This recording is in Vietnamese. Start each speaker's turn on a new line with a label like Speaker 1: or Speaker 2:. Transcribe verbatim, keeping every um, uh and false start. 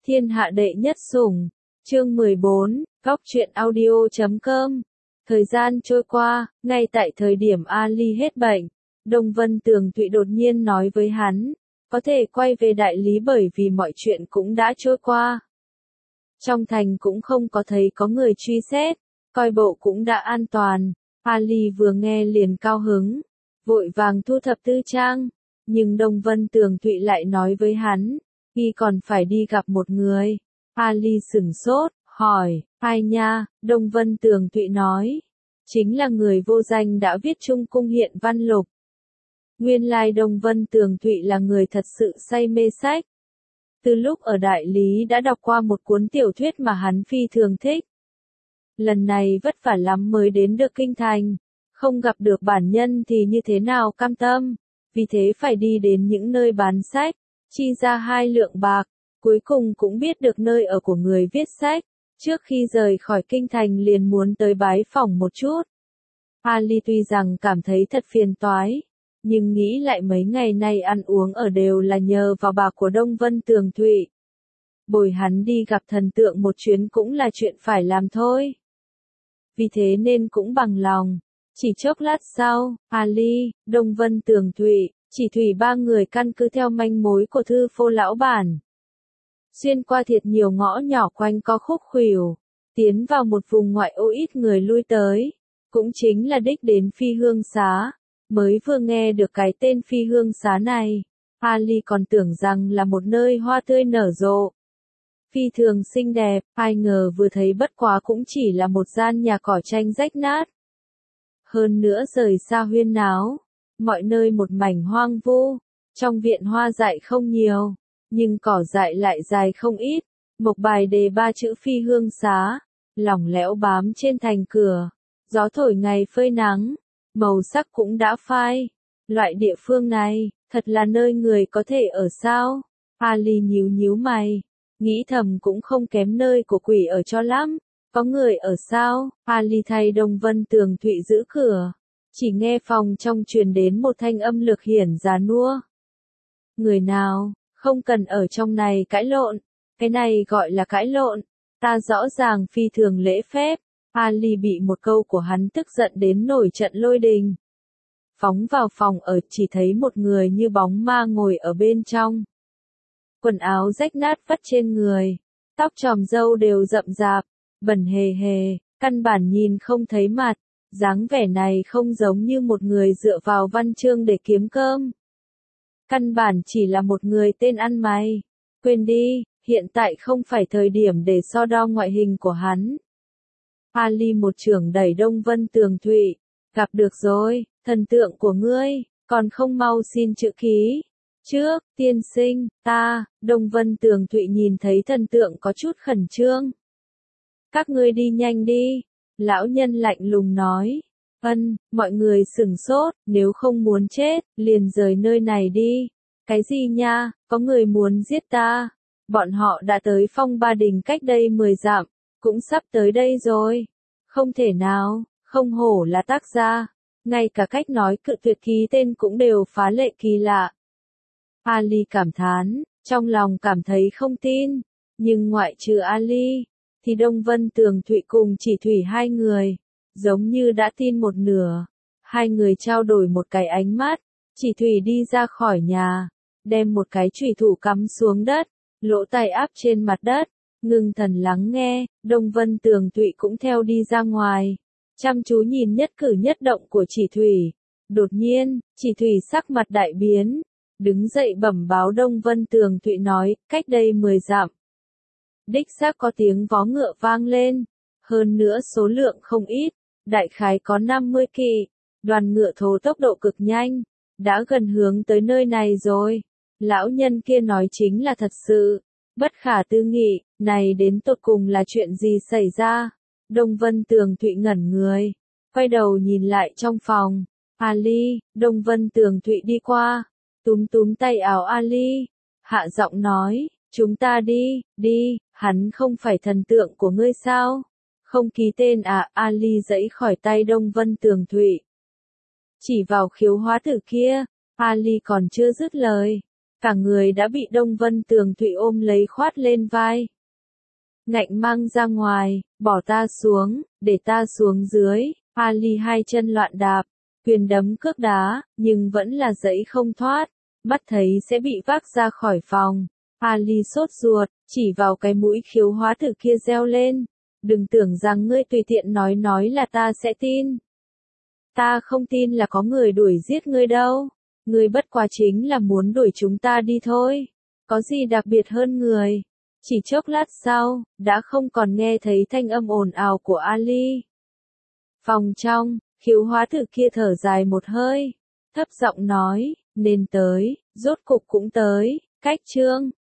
Speaker 1: Thiên hạ đệ nhất sủng. Chương mười bốn, Góc truyện audio chấm com. Thời gian trôi qua, ngay tại thời điểm Ali hết bệnh, Đông Vân Tường Thụy đột nhiên nói với hắn, có thể quay về đại lý bởi vì mọi chuyện cũng đã trôi qua. Trong thành cũng không có thấy có người truy xét, coi bộ cũng đã an toàn. Ali vừa nghe liền cao hứng, vội vàng thu thập tư trang, nhưng Đông Vân Tường Thụy lại nói với hắn, y còn phải đi gặp một người. Ali sửng sốt, hỏi, ai nha? Đông Vân Tường Thụy nói, chính là người vô danh đã viết Trung Cung Hiện Văn Lục. Nguyên lai Đông Vân Tường Thụy là người thật sự say mê sách. Từ lúc ở đại lý đã đọc qua một cuốn tiểu thuyết mà hắn phi thường thích. Lần này vất vả lắm mới đến được kinh thành, không gặp được bản nhân thì như thế nào cam tâm, vì thế phải đi đến những nơi bán sách, chi ra hai lượng bạc, cuối cùng cũng biết được nơi ở của người viết sách. Trước khi rời khỏi kinh thành liền muốn tới bái phỏng một chút. Ali tuy rằng cảm thấy thật phiền toái, nhưng nghĩ lại mấy ngày nay ăn uống ở đều là nhờ vào bạc của Đông Vân Tường Thụy. Bồi hắn đi gặp thần tượng một chuyến cũng là chuyện phải làm thôi. Vì thế nên cũng bằng lòng. Chỉ chốc lát sau, Ali, Đông Vân Tường Thụy, Chỉ Thủy ba người căn cứ theo manh mối của thư phô lão bản. Xuyên qua thiệt nhiều ngõ nhỏ quanh co khúc khuỷu, tiến vào một vùng ngoại ô ít người lui tới, cũng chính là đích đến Phi Hương Xá. Mới vừa nghe được cái tên Phi Hương Xá này, Ali còn tưởng rằng là một nơi hoa tươi nở rộ. Phi thường xinh đẹp, ai ngờ vừa thấy bất quá cũng chỉ là một gian nhà cỏ tranh rách nát. Hơn nữa rời xa huyên náo, mọi nơi một mảnh hoang vu, trong viện hoa dại không nhiều, nhưng cỏ dại lại dài không ít. Mộc bài đề ba chữ Phi Hương Xá, lỏng lẻo bám trên thành cửa, gió thổi ngày phơi nắng, màu sắc cũng đã phai. Loại địa phương này, thật là nơi người có thể ở sao? Ali nhíu nhíu mày, nghĩ thầm cũng không kém nơi của quỷ ở cho lắm. Có người ở sao? Ali thay Đông Vân Tường Thụy giữ cửa. Chỉ nghe phòng trong truyền đến một thanh âm lực hiển già nua. Người nào? Không cần ở trong này cãi lộn. Cái này gọi là cãi lộn. Ta rõ ràng phi thường lễ phép. Ali bị một câu của hắn tức giận đến nổi trận lôi đình. Phóng vào phòng ở chỉ thấy một người như bóng ma ngồi ở bên trong. Quần áo rách nát vắt trên người. Tóc tròm râu đều rậm rạp, bẩn hề hề, căn bản nhìn không thấy mặt. Dáng vẻ này không giống như một người dựa vào văn chương để kiếm cơm. Căn bản chỉ là một người tên ăn mày. Quên đi, hiện tại không phải thời điểm để so đo ngoại hình của hắn. Ali một chưởng đẩy Đông Vân Tường Thụy. Gặp được rồi, thần tượng của ngươi, còn không mau xin chữ ký. Trước, tiên sinh, ta, Đông Vân Tường Thụy nhìn thấy thần tượng có chút khẩn trương. Các ngươi đi nhanh đi. Lão nhân lạnh lùng nói. Ân, mọi người sửng sốt, nếu không muốn chết, liền rời nơi này đi. Cái gì nha, có người muốn giết ta. Bọn họ đã tới Phong Ba Đình cách đây mười dặm, cũng sắp tới đây rồi. Không thể nào, không hổ là tác gia. Ngay cả cách nói cự tuyệt ký tên cũng đều phá lệ kỳ lạ. Ali cảm thán, trong lòng cảm thấy không tin. Nhưng ngoại trừ Ali, thì Đông Vân Tường Thụy cùng Chỉ Thủy hai người, giống như đã tin một nửa. Hai người trao đổi một cái ánh mắt, Chỉ Thủy đi ra khỏi nhà, đem một cái chùy thủ cắm xuống đất, lỗ tai áp trên mặt đất, ngưng thần lắng nghe. Đông Vân Tường Thụy cũng theo đi ra ngoài, chăm chú nhìn nhất cử nhất động của Chỉ Thủy. Đột nhiên, Chỉ Thủy sắc mặt đại biến, đứng dậy bẩm báo Đông Vân Tường Thụy nói, cách đây mười dặm. Đích xác có tiếng vó ngựa vang lên, hơn nữa số lượng không ít, đại khái có năm mươi kỵ, đoàn ngựa thố tốc độ cực nhanh, đã gần hướng tới nơi này rồi. Lão nhân kia nói chính là thật sự, bất khả tư nghị, này đến tột cùng là chuyện gì xảy ra? Đông Vân Tường Thụy ngẩn người, quay đầu nhìn lại trong phòng. Ali, Đông Vân Tường Thụy đi qua, túm túm tay áo Ali, hạ giọng nói, chúng ta đi, đi, hắn không phải thần tượng của ngươi sao? Không ký tên à? Ali giãy khỏi tay Đông Vân Tường Thụy. Chỉ vào khiếu hóa tử kia. Ali còn chưa dứt lời, cả người đã bị Đông Vân Tường Thụy ôm lấy khoát lên vai. Ngạnh mang ra ngoài, bỏ ta xuống, để ta xuống dưới, Ali hai chân loạn đạp, quyền đấm cước đá, nhưng vẫn là dẫy không thoát, mắt thấy sẽ bị vác ra khỏi phòng. Ali sốt ruột, chỉ vào cái mũi khiếu hóa thử kia reo lên. Đừng tưởng rằng ngươi tùy tiện nói nói là ta sẽ tin. Ta không tin là có người đuổi giết ngươi đâu. Ngươi bất quá chính là muốn đuổi chúng ta đi thôi. Có gì đặc biệt hơn người. Chỉ chốc lát sau, đã không còn nghe thấy thanh âm ồn ào của Ali. Phòng trong, khiếu hóa thử kia thở dài một hơi. Thấp giọng nói, nên tới, rốt cục cũng tới, cách chương.